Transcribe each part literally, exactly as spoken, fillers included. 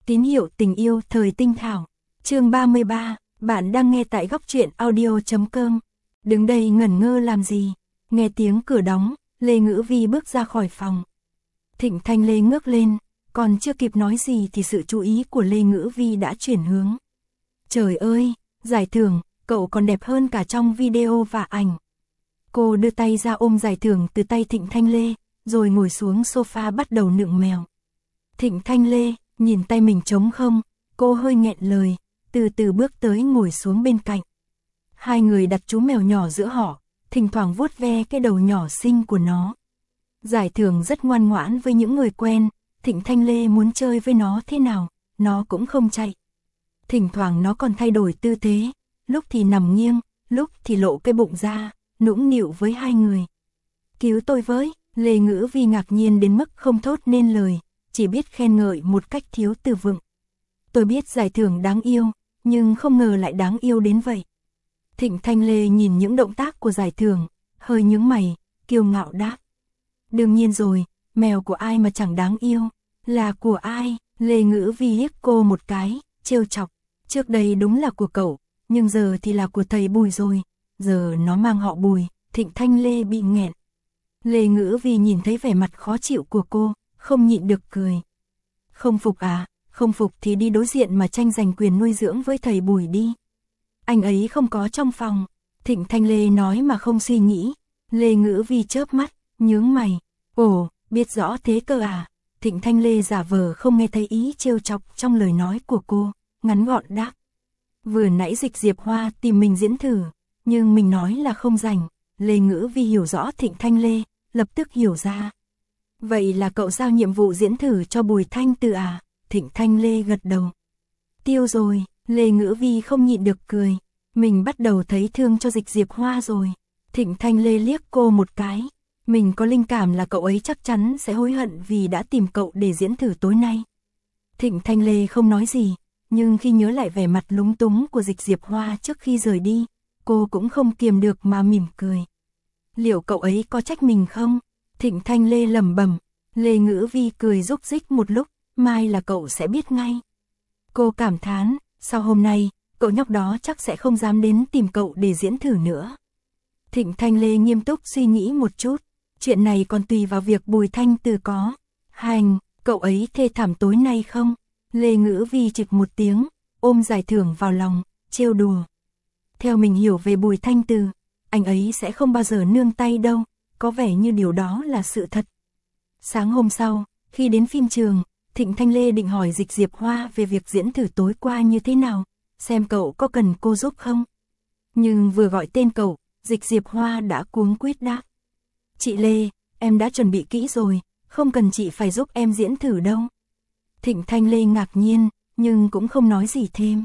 Tín hiệu tình yêu thời tinh thảo. Chương ba mươi ba, bạn đang nghe tại góc truyện audio chấm com. Đứng đây ngẩn ngơ làm gì? Nghe tiếng cửa đóng, Lê Ngữ Vi bước ra khỏi phòng. Thịnh Thanh Lê ngước lên, còn chưa kịp nói gì thì sự chú ý của Lê Ngữ Vi đã chuyển hướng. Trời ơi, giải thưởng, cậu còn đẹp hơn cả trong video và ảnh. Cô đưa tay ra ôm giải thưởng từ tay Thịnh Thanh Lê, rồi ngồi xuống sofa bắt đầu nựng mèo. Thịnh Thanh Lê nhìn tay mình trống không, cô hơi nghẹn lời, từ từ bước tới ngồi xuống bên cạnh. Hai người đặt chú mèo nhỏ giữa họ, thỉnh thoảng vuốt ve cái đầu nhỏ xinh của nó. Giải thưởng rất ngoan ngoãn với những người quen, Thịnh Thanh Lê muốn chơi với nó thế nào, nó cũng không chạy. Thỉnh thoảng nó còn thay đổi tư thế, lúc thì nằm nghiêng, lúc thì lộ cái bụng ra, nũng nịu với hai người. Cứu tôi với, Lê Ngữ Vi ngạc nhiên đến mức không thốt nên lời, chỉ biết khen ngợi một cách thiếu từ vựng. Tôi biết giải thưởng đáng yêu, nhưng không ngờ lại đáng yêu đến vậy. Thịnh Thanh Lê nhìn những động tác của giải thưởng, hơi nhướng mày, kiêu ngạo đáp. Đương nhiên rồi, mèo của ai mà chẳng đáng yêu, là của ai? Lê Ngữ Vi liếc cô một cái, trêu chọc. Trước đây đúng là của cậu, nhưng giờ thì là của thầy Bùi rồi, giờ nó mang họ Bùi. Thịnh Thanh Lê bị nghẹn. Lê Ngữ Vi nhìn thấy vẻ mặt khó chịu của cô, không nhịn được cười. Không phục à, không phục thì đi đối diện mà tranh giành quyền nuôi dưỡng với thầy Bùi đi. Anh ấy không có trong phòng. Thịnh Thanh Lê nói mà không suy nghĩ. Lê Ngữ Vi chớp mắt, nhướng mày. Ồ, biết rõ thế cơ à? Thịnh Thanh Lê giả vờ không nghe thấy ý trêu chọc trong lời nói của cô, ngắn gọn đáp. Vừa nãy Dịch Diệp Hoa tìm mình diễn thử, nhưng mình nói là không rảnh. Lê Ngữ Vi hiểu rõ Thịnh Thanh Lê, lập tức hiểu ra. Vậy là cậu giao nhiệm vụ diễn thử cho Bùi Thanh Từ à? Thịnh Thanh Lê gật đầu. Tiêu rồi, Lê Ngữ Vi không nhịn được cười. Mình bắt đầu thấy thương cho Dịch Diệp Hoa rồi. Thịnh Thanh Lê liếc cô một cái. Mình có linh cảm là cậu ấy chắc chắn sẽ hối hận vì đã tìm cậu để diễn thử tối nay. Thịnh Thanh Lê không nói gì, nhưng khi nhớ lại vẻ mặt lúng túng của Dịch Diệp Hoa trước khi rời đi, cô cũng không kiềm được mà mỉm cười. Liệu cậu ấy có trách mình không? Thịnh Thanh Lê lẩm bẩm. Lê Ngữ Vi cười rúc rích một lúc, mai là cậu sẽ biết ngay. Cô cảm thán, sau hôm nay, cậu nhóc đó chắc sẽ không dám đến tìm cậu để diễn thử nữa. Thịnh Thanh Lê nghiêm túc suy nghĩ một chút, chuyện này còn tùy vào việc Bùi Thanh Từ có hành, cậu ấy thê thảm tối nay không? Lê Ngữ Vi chực một tiếng, ôm giải thưởng vào lòng, trêu đùa. Theo mình hiểu về Bùi Thanh Từ, anh ấy sẽ không bao giờ nương tay đâu, có vẻ như điều đó là sự thật. Sáng hôm sau, khi đến phim trường, Thịnh Thanh Lê định hỏi Dịch Diệp Hoa về việc diễn thử tối qua như thế nào, xem cậu có cần cô giúp không. Nhưng vừa gọi tên cậu, Dịch Diệp Hoa đã cuống quýt đáp. Chị Lê, em đã chuẩn bị kỹ rồi, không cần chị phải giúp em diễn thử đâu. Thịnh Thanh Lê ngạc nhiên, nhưng cũng không nói gì thêm.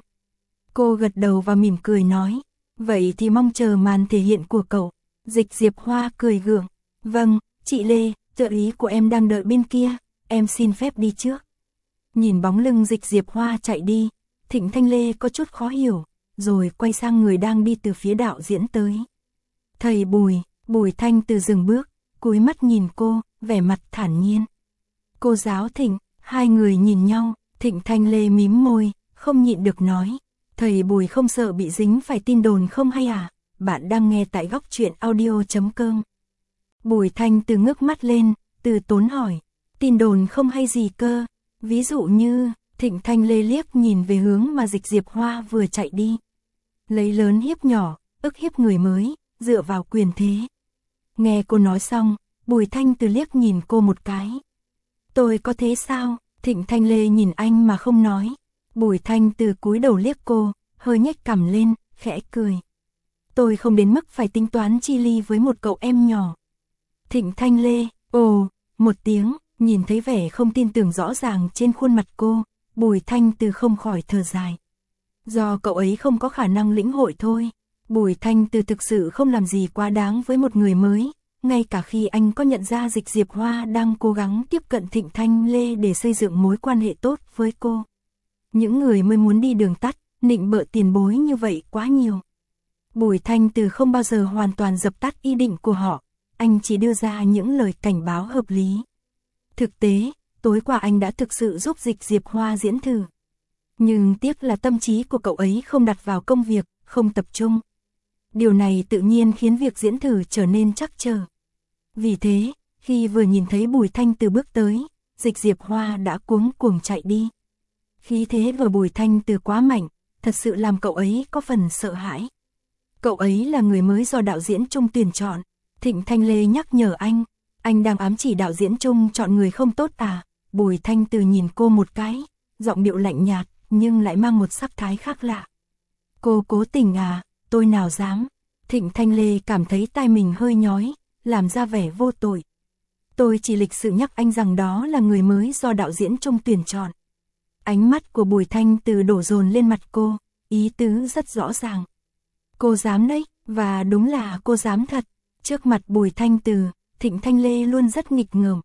Cô gật đầu và mỉm cười nói, vậy thì mong chờ màn thể hiện của cậu. Dịch Diệp Hoa cười gượng, vâng, chị Lê, trợ lý của em đang đợi bên kia, em xin phép đi trước. Nhìn bóng lưng Dịch Diệp Hoa chạy đi, Thịnh Thanh Lê có chút khó hiểu, rồi quay sang người đang đi từ phía đạo diễn tới. Thầy Bùi, Bùi Thanh Từ dừng bước, cúi mắt nhìn cô, vẻ mặt thản nhiên. Cô giáo Thịnh, hai người nhìn nhau, Thịnh Thanh Lê mím môi, không nhịn được nói. Thầy Bùi không sợ bị dính phải tin đồn không hay à? Bạn đang nghe tại góc truyện audio chấm com. Bùi Thanh Từ ngước mắt lên, từ tốn hỏi. Tin đồn không hay gì cơ? Ví dụ như, Thịnh Thanh Lê liếc nhìn về hướng mà Dịch Diệp Hoa vừa chạy đi. Lấy lớn hiếp nhỏ, ức hiếp người mới, dựa vào quyền thế. Nghe cô nói xong, Bùi Thanh Từ liếc nhìn cô một cái. Tôi có thế sao? Thịnh Thanh Lê nhìn anh mà không nói. Bùi Thanh Từ cúi đầu liếc cô, hơi nhếch cằm lên, khẽ cười. Tôi không đến mức phải tính toán chi ly với một cậu em nhỏ. Thịnh Thanh Lê, ồ, một tiếng, nhìn thấy vẻ không tin tưởng rõ ràng trên khuôn mặt cô, Bùi Thanh Từ không khỏi thở dài. Do cậu ấy không có khả năng lĩnh hội thôi. Bùi Thanh Từ thực sự không làm gì quá đáng với một người mới, ngay cả khi anh có nhận ra Dịch Diệp Hoa đang cố gắng tiếp cận Thịnh Thanh Lê để xây dựng mối quan hệ tốt với cô. Những người mới muốn đi đường tắt, nịnh bợ tiền bối như vậy quá nhiều. Bùi Thanh Từ không bao giờ hoàn toàn dập tắt ý định của họ, anh chỉ đưa ra những lời cảnh báo hợp lý. Thực tế, tối qua anh đã thực sự giúp Dịch Diệp Hoa diễn thử. Nhưng tiếc là tâm trí của cậu ấy không đặt vào công việc, không tập trung. Điều này tự nhiên khiến việc diễn thử trở nên trắc trở. Vì thế, khi vừa nhìn thấy Bùi Thanh Từ bước tới, Dịch Diệp Hoa đã cuống cuồng chạy đi. Khí thế của Bùi Thanh Từ quá mạnh, thật sự làm cậu ấy có phần sợ hãi. Cậu ấy là người mới do đạo diễn Trung tuyển chọn. Thịnh Thanh Lê nhắc nhở anh, anh đang ám chỉ đạo diễn Trung chọn người không tốt à? Bùi Thanh Từ nhìn cô một cái, giọng điệu lạnh nhạt, nhưng lại mang một sắc thái khác lạ. Cô cố tình à, tôi nào dám. Thịnh Thanh Lê cảm thấy tai mình hơi nhói, làm ra vẻ vô tội. Tôi chỉ lịch sự nhắc anh rằng đó là người mới do đạo diễn Trung tuyển chọn. Ánh mắt của Bùi Thanh Từ đổ dồn lên mặt cô, ý tứ rất rõ ràng. Cô dám đấy, và đúng là cô dám thật. Trước mặt Bùi Thanh Từ, Thịnh Thanh Lê luôn rất nghịch ngợm.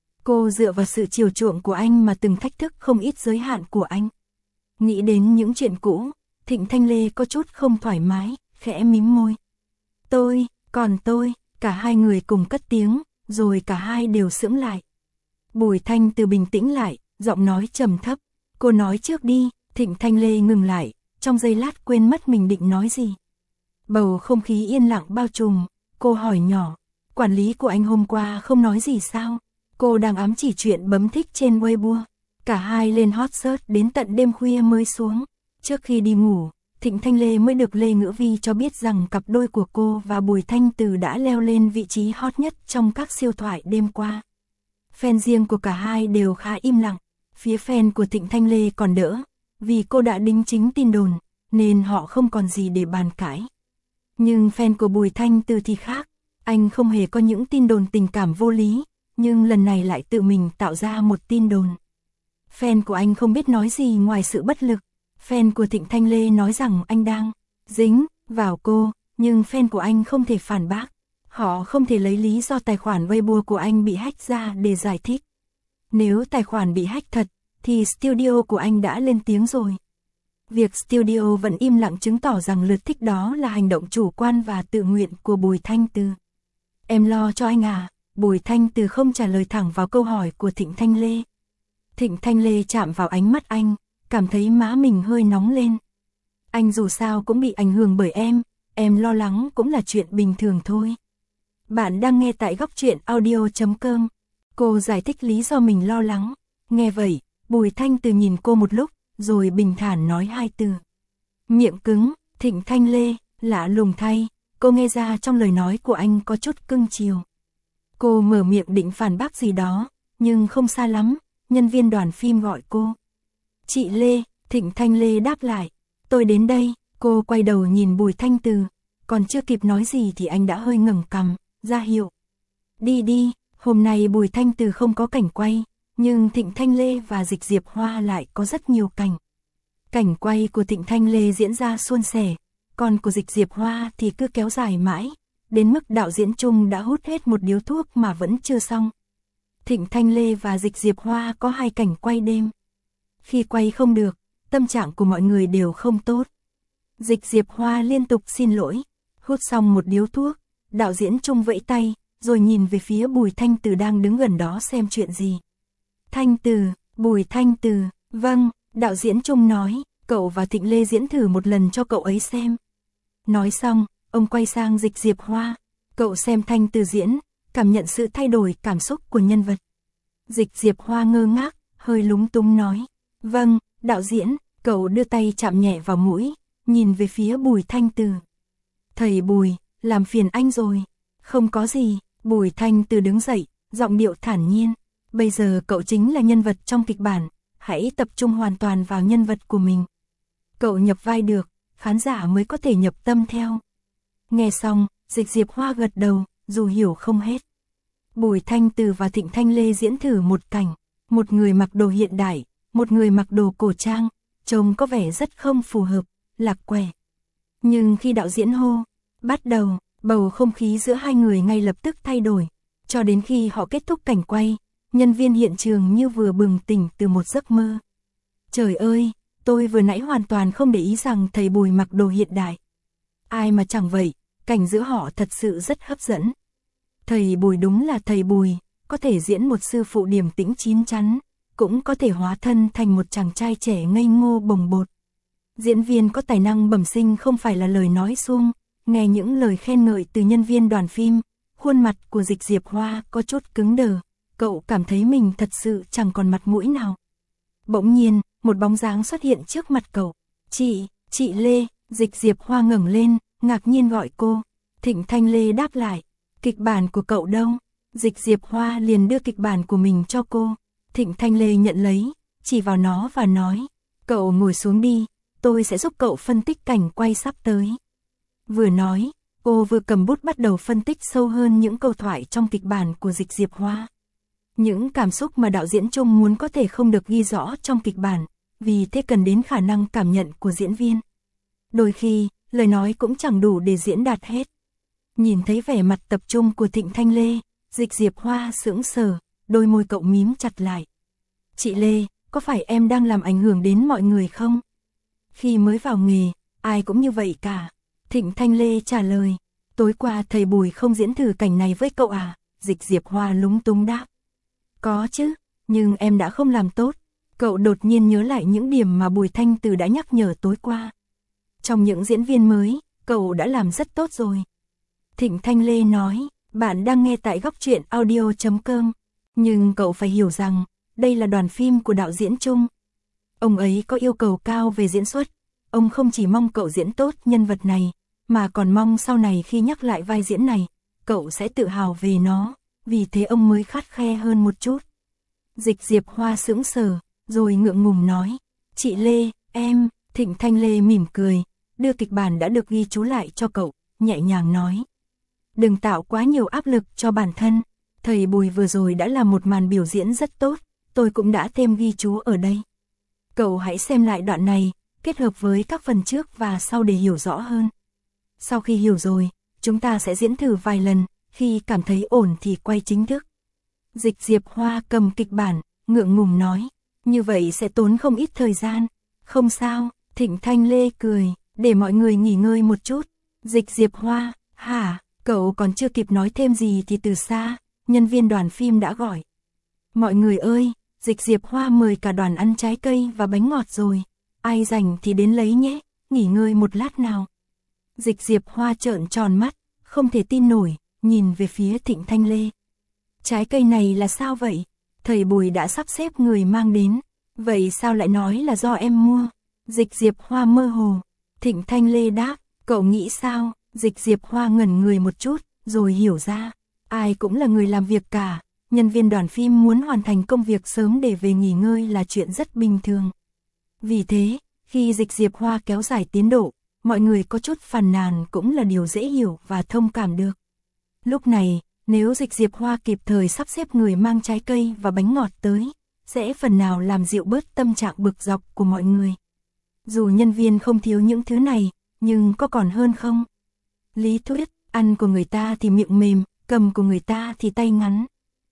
Cô dựa vào sự chiều chuộng của anh mà từng thách thức không ít giới hạn của anh. Nghĩ đến những chuyện cũ, Thịnh Thanh Lê có chút không thoải mái, khẽ mím môi. Tôi, còn tôi, cả hai người cùng cất tiếng, rồi cả hai đều sững lại. Bùi Thanh Từ bình tĩnh lại, giọng nói trầm thấp. Cô nói trước đi. Thịnh Thanh Lê ngừng lại, trong giây lát quên mất mình định nói gì. Bầu không khí yên lặng bao trùm, cô hỏi nhỏ. Quản lý của anh hôm qua không nói gì sao? Cô đang ám chỉ chuyện bấm thích trên Weibo. Cả hai lên hot search đến tận đêm khuya mới xuống. Trước khi đi ngủ, Thịnh Thanh Lê mới được Lê Ngữ Vi cho biết rằng cặp đôi của cô và Bùi Thanh Từ đã leo lên vị trí hot nhất trong các siêu thoại đêm qua. Fan riêng của cả hai đều khá im lặng. Phía fan của Thịnh Thanh Lê còn đỡ, vì cô đã đính chính tin đồn, nên họ không còn gì để bàn cãi. Nhưng fan của Bùi Thanh Từ thì khác, anh không hề có những tin đồn tình cảm vô lý, nhưng lần này lại tự mình tạo ra một tin đồn. Fan của anh không biết nói gì ngoài sự bất lực. Fan của Thịnh Thanh Lê nói rằng anh đang dính vào cô, nhưng fan của anh không thể phản bác. Họ không thể lấy lý do tài khoản Weibo của anh bị hack ra để giải thích. Nếu tài khoản bị hack thật, thì studio của anh đã lên tiếng rồi. Việc studio vẫn im lặng chứng tỏ rằng lượt thích đó là hành động chủ quan và tự nguyện của Bùi Thanh Từ. Em lo cho anh à? Bùi Thanh Từ không trả lời thẳng vào câu hỏi của Thịnh Thanh Lê. Thịnh Thanh Lê chạm vào ánh mắt anh, cảm thấy má mình hơi nóng lên. Anh dù sao cũng bị ảnh hưởng bởi em, em lo lắng cũng là chuyện bình thường thôi. Bạn đang nghe tại góc truyện audio chấm com. Cô giải thích lý do mình lo lắng. Nghe vậy, Bùi Thanh Từ nhìn cô một lúc, rồi bình thản nói hai từ. Miệng cứng. Thịnh Thanh Lê, lạ lùng thay, cô nghe ra trong lời nói của anh có chút cưng chiều. Cô mở miệng định phản bác gì đó, nhưng không xa lắm, nhân viên đoàn phim gọi cô. Chị Lê. Thịnh Thanh Lê đáp lại. Tôi đến đây. Cô quay đầu nhìn Bùi Thanh Từ, còn chưa kịp nói gì thì anh đã hơi ngẩng cằm, ra hiệu. Đi đi. Hôm nay Bùi Thanh Từ không có cảnh quay, nhưng Thịnh Thanh Lê và Dịch Diệp Hoa lại có rất nhiều cảnh. Cảnh quay của Thịnh Thanh Lê diễn ra suôn sẻ, còn của Dịch Diệp Hoa thì cứ kéo dài mãi, đến mức đạo diễn Trung đã hút hết một điếu thuốc mà vẫn chưa xong. Thịnh Thanh Lê và Dịch Diệp Hoa có hai cảnh quay đêm. Khi quay không được, tâm trạng của mọi người đều không tốt. Dịch Diệp Hoa liên tục xin lỗi, hút xong một điếu thuốc, đạo diễn Trung vẫy tay, rồi nhìn về phía Bùi Thanh Từ đang đứng gần đó xem chuyện gì. Thanh Từ. Bùi Thanh Từ. Vâng, đạo diễn Trung nói, cậu và Thịnh Lê diễn thử một lần cho cậu ấy xem. Nói xong, ông quay sang Dịch Diệp Hoa. Cậu xem Thanh Từ diễn, cảm nhận sự thay đổi cảm xúc của nhân vật. Dịch Diệp Hoa ngơ ngác, hơi lúng túng nói. Vâng, đạo diễn. Cậu đưa tay chạm nhẹ vào mũi, nhìn về phía Bùi Thanh Từ. Thầy Bùi, làm phiền anh rồi. Không có gì. Bùi Thanh Từ đứng dậy, giọng điệu thản nhiên. Bây giờ cậu chính là nhân vật trong kịch bản, hãy tập trung hoàn toàn vào nhân vật của mình. Cậu nhập vai được, khán giả mới có thể nhập tâm theo. Nghe xong, Dịch Diệp Hoa gật đầu, dù hiểu không hết. Bùi Thanh Từ và Thịnh Thanh Lê diễn thử một cảnh, một người mặc đồ hiện đại, một người mặc đồ cổ trang, trông có vẻ rất không phù hợp, lạc quẻ. Nhưng khi đạo diễn hô, bắt đầu, bầu không khí giữa hai người ngay lập tức thay đổi, cho đến khi họ kết thúc cảnh quay, nhân viên hiện trường như vừa bừng tỉnh từ một giấc mơ. Trời ơi, tôi vừa nãy hoàn toàn không để ý rằng thầy Bùi mặc đồ hiện đại. Ai mà chẳng vậy, cảnh giữa họ thật sự rất hấp dẫn. Thầy Bùi đúng là thầy Bùi, có thể diễn một sư phụ điềm tĩnh chín chắn, cũng có thể hóa thân thành một chàng trai trẻ ngây ngô bồng bột. Diễn viên có tài năng bẩm sinh không phải là lời nói suông, nghe những lời khen ngợi từ nhân viên đoàn phim, khuôn mặt của Dịch Diệp Hoa có chút cứng đờ, cậu cảm thấy mình thật sự chẳng còn mặt mũi nào. Bỗng nhiên, một bóng dáng xuất hiện trước mặt cậu. Chị, chị Lê. Dịch Diệp Hoa ngẩng lên, ngạc nhiên gọi cô. Thịnh Thanh Lê đáp lại. Kịch bản của cậu đâu? Dịch Diệp Hoa liền đưa kịch bản của mình cho cô. Thịnh Thanh Lê nhận lấy, chỉ vào nó và nói. Cậu ngồi xuống đi, tôi sẽ giúp cậu phân tích cảnh quay sắp tới. Vừa nói, cô vừa cầm bút bắt đầu phân tích sâu hơn những câu thoại trong kịch bản của Dịch Diệp Hoa. Những cảm xúc mà đạo diễn Trung muốn có thể không được ghi rõ trong kịch bản, vì thế cần đến khả năng cảm nhận của diễn viên. Đôi khi, lời nói cũng chẳng đủ để diễn đạt hết. Nhìn thấy vẻ mặt tập trung của Thịnh Thanh Lê, Dịch Diệp Hoa sững sờ, đôi môi cậu mím chặt lại. Chị Lê, có phải em đang làm ảnh hưởng đến mọi người không? Khi mới vào nghề, ai cũng như vậy cả. Thịnh Thanh Lê trả lời, tối qua thầy Bùi không diễn thử cảnh này với cậu à? Dịch Diệp Hoa lúng túng đáp. Có chứ, nhưng em đã không làm tốt. Cậu đột nhiên nhớ lại những điểm mà Bùi Thanh Từ đã nhắc nhở tối qua. Trong những diễn viên mới, cậu đã làm rất tốt rồi. Thịnh Thanh Lê nói, bạn đang nghe tại góc truyện audio chấm com. Nhưng cậu phải hiểu rằng, đây là đoàn phim của đạo diễn Trung. Ông ấy có yêu cầu cao về diễn xuất. Ông không chỉ mong cậu diễn tốt nhân vật này, mà còn mong sau này khi nhắc lại vai diễn này, cậu sẽ tự hào về nó. Vì thế ông mới khắt khe hơn một chút. Dịch Diệp Hoa sững sờ, rồi ngượng ngùng nói. Chị Lê, em. Thịnh Thanh Lê mỉm cười, đưa kịch bản đã được ghi chú lại cho cậu, nhẹ nhàng nói. Đừng tạo quá nhiều áp lực cho bản thân. Thầy Bùi vừa rồi đã làm một màn biểu diễn rất tốt, tôi cũng đã thêm ghi chú ở đây. Cậu hãy xem lại đoạn này, kết hợp với các phần trước và sau để hiểu rõ hơn. Sau khi hiểu rồi, chúng ta sẽ diễn thử vài lần, khi cảm thấy ổn thì quay chính thức. Dịch Diệp Hoa cầm kịch bản, ngượng ngùng nói, như vậy sẽ tốn không ít thời gian. Không sao, Thịnh Thanh Lê cười, để mọi người nghỉ ngơi một chút. Dịch Diệp Hoa, hả, cậu còn chưa kịp nói thêm gì thì từ xa, nhân viên đoàn phim đã gọi. Mọi người ơi, Dịch Diệp Hoa mời cả đoàn ăn trái cây và bánh ngọt rồi. Ai rảnh thì đến lấy nhé, nghỉ ngơi một lát nào. Dịch Diệp Hoa trợn tròn mắt, không thể tin nổi, nhìn về phía Thịnh Thanh Lê. Trái cây này là sao vậy? Thầy Bùi đã sắp xếp người mang đến. Vậy sao lại nói là do em mua? Dịch Diệp Hoa mơ hồ. Thịnh Thanh Lê đáp, cậu nghĩ sao? Dịch Diệp Hoa ngẩn người một chút, rồi hiểu ra. Ai cũng là người làm việc cả. Nhân viên đoàn phim muốn hoàn thành công việc sớm để về nghỉ ngơi là chuyện rất bình thường. Vì thế, khi Dịch Diệp Hoa kéo dài tiến độ, mọi người có chút phàn nàn cũng là điều dễ hiểu và thông cảm được. Lúc này, nếu Dịch Diệp Hoa kịp thời sắp xếp người mang trái cây và bánh ngọt tới, sẽ phần nào làm dịu bớt tâm trạng bực dọc của mọi người. Dù nhân viên không thiếu những thứ này, nhưng có còn hơn không? Lý thuyết, ăn của người ta thì miệng mềm, cầm của người ta thì tay ngắn.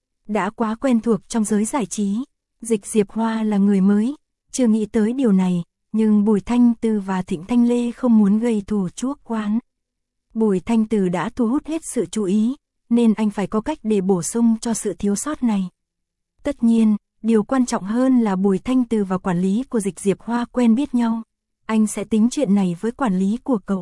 Đã quá quen thuộc trong giới giải trí, Dịch Diệp Hoa là người mới, chưa nghĩ tới điều này, nhưng Bùi Thanh Từ và Thịnh Thanh Lê không muốn gây thù chuốc oán. Bùi Thanh Từ đã thu hút hết sự chú ý, nên anh phải có cách để bổ sung cho sự thiếu sót này. Tất nhiên, điều quan trọng hơn là Bùi Thanh Từ và quản lý của Dịch Diệp Hoa quen biết nhau. Anh sẽ tính chuyện này với quản lý của cậu.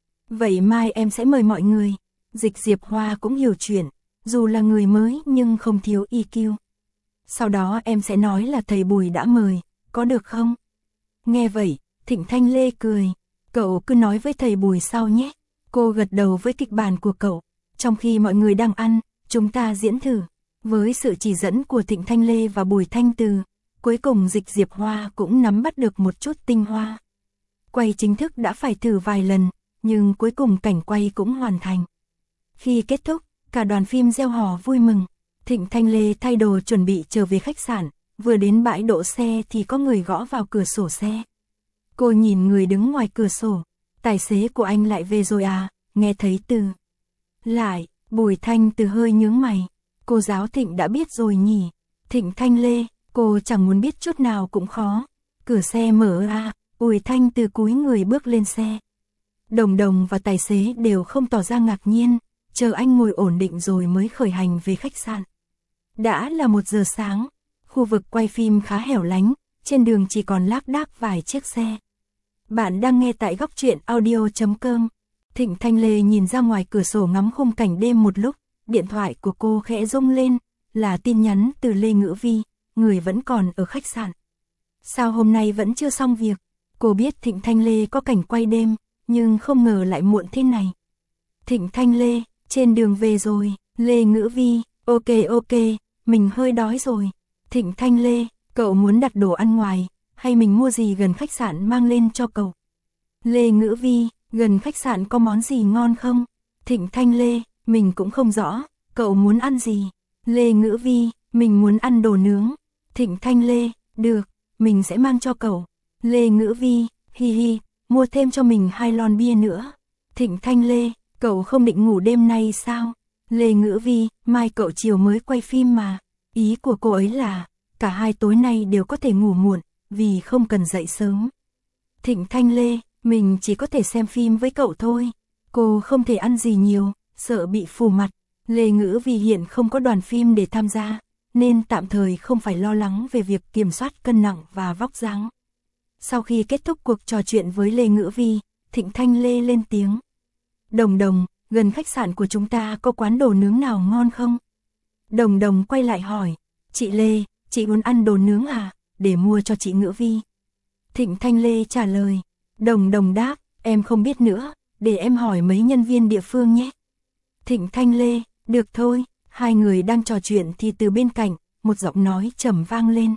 Vậy mai em sẽ mời mọi người. Dịch Diệp Hoa cũng hiểu chuyện, dù là người mới nhưng không thiếu i kiu. Sau đó em sẽ nói là thầy Bùi đã mời, có được không? Nghe vậy, Thịnh Thanh Lê cười. Cậu cứ nói với thầy Bùi sau nhé. Cô gật đầu với kịch bản của cậu. Trong khi mọi người đang ăn, chúng ta diễn thử. Với sự chỉ dẫn của Thịnh Thanh Lê và Bùi Thanh Từ, cuối cùng Dịch Diệp Hoa cũng nắm bắt được một chút tinh hoa. Quay chính thức đã phải thử vài lần, nhưng cuối cùng cảnh quay cũng hoàn thành. Khi kết thúc, cả đoàn phim reo hò vui mừng. Thịnh Thanh Lê thay đồ chuẩn bị trở về khách sạn, vừa đến bãi đỗ xe thì có người gõ vào cửa sổ xe. Cô nhìn người đứng ngoài cửa sổ, tài xế của anh lại về rồi à, nghe thấy từ. Lại, Bùi Thanh Từ hơi nhướng mày, cô giáo Thịnh đã biết rồi nhỉ. Thịnh Thanh Lê, cô chẳng muốn biết chút nào cũng khó. Cửa xe mở ra, Bùi Thanh Từ cúi người bước lên xe. Đồng Đồng và tài xế đều không tỏ ra ngạc nhiên, chờ anh ngồi ổn định rồi mới khởi hành về khách sạn. Đã là một giờ sáng, Khu vực quay phim khá hẻo lánh, trên đường chỉ còn lác đác vài chiếc xe. Bạn đang nghe tại góc truyện audio chấm com. Thịnh Thanh Lê nhìn ra ngoài cửa sổ ngắm khung cảnh đêm một lúc, điện thoại của cô khẽ rung lên, là tin nhắn từ Lê Ngữ Vi, người vẫn còn ở khách sạn. Sao hôm nay vẫn chưa xong việc? Cô biết Thịnh Thanh Lê có cảnh quay đêm, nhưng không ngờ lại muộn thế này. Thịnh Thanh Lê, trên đường về rồi. Lê Ngữ Vi, ok ok, mình hơi đói rồi. Thịnh Thanh Lê, cậu muốn đặt đồ ăn ngoài, hay mình mua gì gần khách sạn mang lên cho cậu? Lê Ngữ Vi, gần khách sạn có món gì ngon không? Thịnh Thanh Lê, mình cũng không rõ, cậu muốn ăn gì? Lê Ngữ Vi, mình muốn ăn đồ nướng. Thịnh Thanh Lê, được, mình sẽ mang cho cậu. Lê Ngữ Vi, hi hi, mua thêm cho mình hai lon bia nữa. Thịnh Thanh Lê, cậu không định ngủ đêm nay sao? Lê Ngữ Vi, mai cậu chiều mới quay phim mà. Ý của cô ấy là, cả hai tối nay đều có thể ngủ muộn, vì không cần dậy sớm. Thịnh Thanh Lê, mình chỉ có thể xem phim với cậu thôi. Cô không thể ăn gì nhiều, sợ bị phù mặt. Lê Ngữ Vi hiện không có đoàn phim để tham gia, nên tạm thời không phải lo lắng về việc kiểm soát cân nặng và vóc dáng. Sau khi kết thúc cuộc trò chuyện với Lê Ngữ Vi, Thịnh Thanh Lê lên tiếng. Đồng Đồng, gần khách sạn của chúng ta có quán đồ nướng nào ngon không? Đồng Đồng quay lại hỏi, chị Lê, chị muốn ăn đồ nướng à, để mua cho chị Ngữ Vi. Thịnh Thanh Lê trả lời, Đồng Đồng đáp, em không biết nữa, để em hỏi mấy nhân viên địa phương nhé. Thịnh Thanh Lê, được thôi, hai người đang trò chuyện thì từ bên cạnh, một giọng nói trầm vang lên.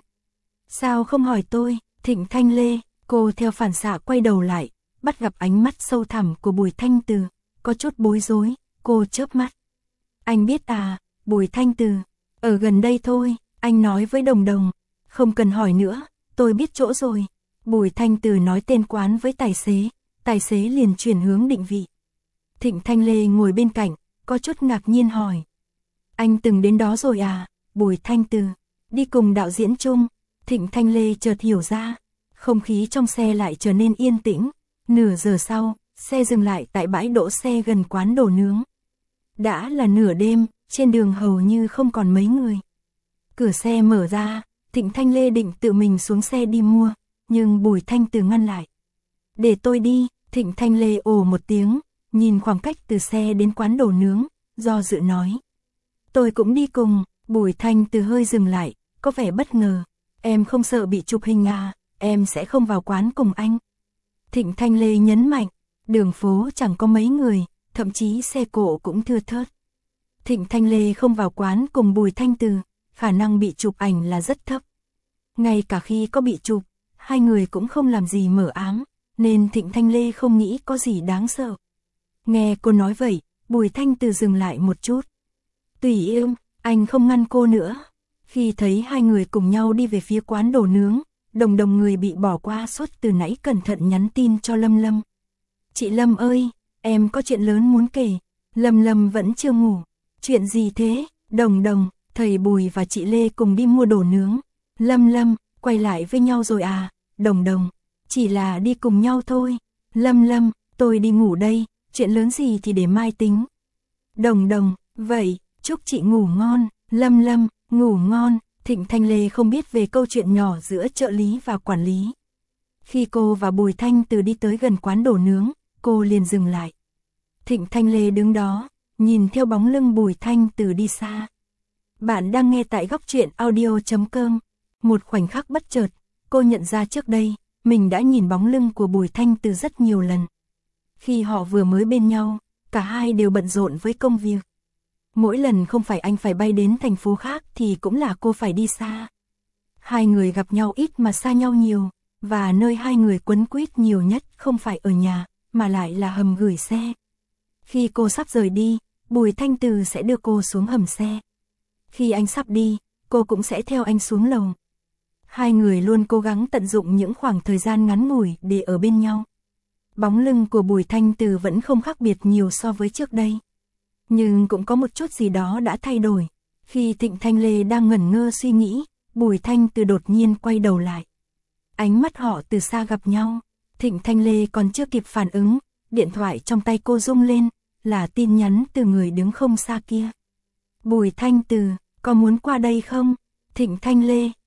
Sao không hỏi tôi? Thịnh Thanh Lê, cô theo phản xạ quay đầu lại, bắt gặp ánh mắt sâu thẳm của Bùi Thanh Từ, có chút bối rối, cô chớp mắt. Anh biết à, Bùi Thanh Từ, ở gần đây thôi, anh nói với Đồng Đồng, không cần hỏi nữa, tôi biết chỗ rồi. Bùi Thanh Từ nói tên quán với tài xế, tài xế liền chuyển hướng định vị. Thịnh Thanh Lê ngồi bên cạnh, có chút ngạc nhiên hỏi. Anh từng đến đó rồi à? Bùi Thanh Từ, đi cùng đạo diễn chung. Thịnh Thanh Lê chợt hiểu ra, không khí trong xe lại trở nên yên tĩnh. Nửa giờ sau, xe dừng lại tại bãi đỗ xe gần quán đồ nướng. Đã là nửa đêm, trên đường hầu như không còn mấy người. Cửa xe mở ra, Thịnh Thanh Lê định tự mình xuống xe đi mua, nhưng Bùi Thanh Từ ngăn lại. Để tôi đi. Thịnh Thanh Lê ồ một tiếng, nhìn khoảng cách từ xe đến quán đồ nướng, do dự nói. Tôi cũng đi cùng. Bùi Thanh Từ hơi dừng lại, có vẻ bất ngờ. Em không sợ bị chụp hình à, em sẽ không vào quán cùng anh. Thịnh Thanh Lê nhấn mạnh, đường phố chẳng có mấy người, thậm chí xe cộ cũng thưa thớt. Thịnh Thanh Lê không vào quán cùng Bùi Thanh Từ, khả năng bị chụp ảnh là rất thấp. Ngay cả khi có bị chụp, hai người cũng không làm gì mờ ám, nên Thịnh Thanh Lê không nghĩ có gì đáng sợ. Nghe cô nói vậy, Bùi Thanh Từ dừng lại một chút. Tùy yêu, anh không ngăn cô nữa. Khi thấy hai người cùng nhau đi về phía quán đồ nướng, Đồng Đồng người bị bỏ qua suốt từ nãy cẩn thận nhắn tin cho Lâm Lâm. Chị Lâm ơi, em có chuyện lớn muốn kể. Lâm Lâm vẫn chưa ngủ. Chuyện gì thế? Đồng Đồng, thầy Bùi và chị Lê cùng đi mua đồ nướng. Lâm Lâm, quay lại với nhau rồi à? Đồng Đồng, chỉ là đi cùng nhau thôi. Lâm Lâm, tôi đi ngủ đây, chuyện lớn gì thì để mai tính. Đồng Đồng, vậy, chúc chị ngủ ngon. Lâm Lâm, ngủ ngon. Thịnh Thanh Lê không biết về câu chuyện nhỏ giữa trợ lý và quản lý. Khi cô và Bùi Thanh Từ đi tới gần quán đồ nướng, cô liền dừng lại. Thịnh Thanh Lê đứng đó, nhìn theo bóng lưng Bùi Thanh Từ đi xa. Bạn đang nghe tại góc truyện audio chấm com. Một khoảnh khắc bất chợt, cô nhận ra trước đây, mình đã nhìn bóng lưng của Bùi Thanh Từ rất nhiều lần. Khi họ vừa mới bên nhau, cả hai đều bận rộn với công việc. Mỗi lần không phải anh phải bay đến thành phố khác thì cũng là cô phải đi xa. Hai người gặp nhau ít mà xa nhau nhiều, và nơi hai người quấn quýt nhiều nhất không phải ở nhà, mà lại là hầm gửi xe. Khi cô sắp rời đi, Bùi Thanh Từ sẽ đưa cô xuống hầm xe. Khi anh sắp đi, cô cũng sẽ theo anh xuống lầu. Hai người luôn cố gắng tận dụng những khoảng thời gian ngắn ngủi để ở bên nhau. Bóng lưng của Bùi Thanh Từ vẫn không khác biệt nhiều so với trước đây. Nhưng cũng có một chút gì đó đã thay đổi. Khi Thịnh Thanh Lê đang ngẩn ngơ suy nghĩ, Bùi Thanh Từ đột nhiên quay đầu lại. Ánh mắt họ từ xa gặp nhau. Thịnh Thanh Lê còn chưa kịp phản ứng, điện thoại trong tay cô rung lên, là tin nhắn từ người đứng không xa kia. Bùi Thanh Từ, có muốn qua đây không? Thịnh Thanh Lê,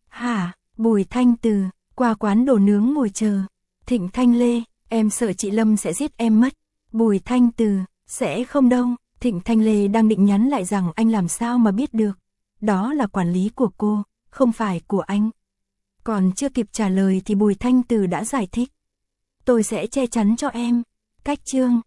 Hả, Bùi Thanh Từ, qua quán đồ nướng ngồi chờ. Thịnh Thanh Lê, em sợ chị Lâm sẽ giết em mất. Bùi Thanh Từ, sẽ không đâu. Thịnh Thanh Lê đang định nhắn lại rằng anh làm sao mà biết được. Đó là quản lý của cô, không phải của anh. Còn chưa kịp trả lời thì Bùi Thanh Từ đã giải thích. Tôi sẽ che chắn cho em. Cách chương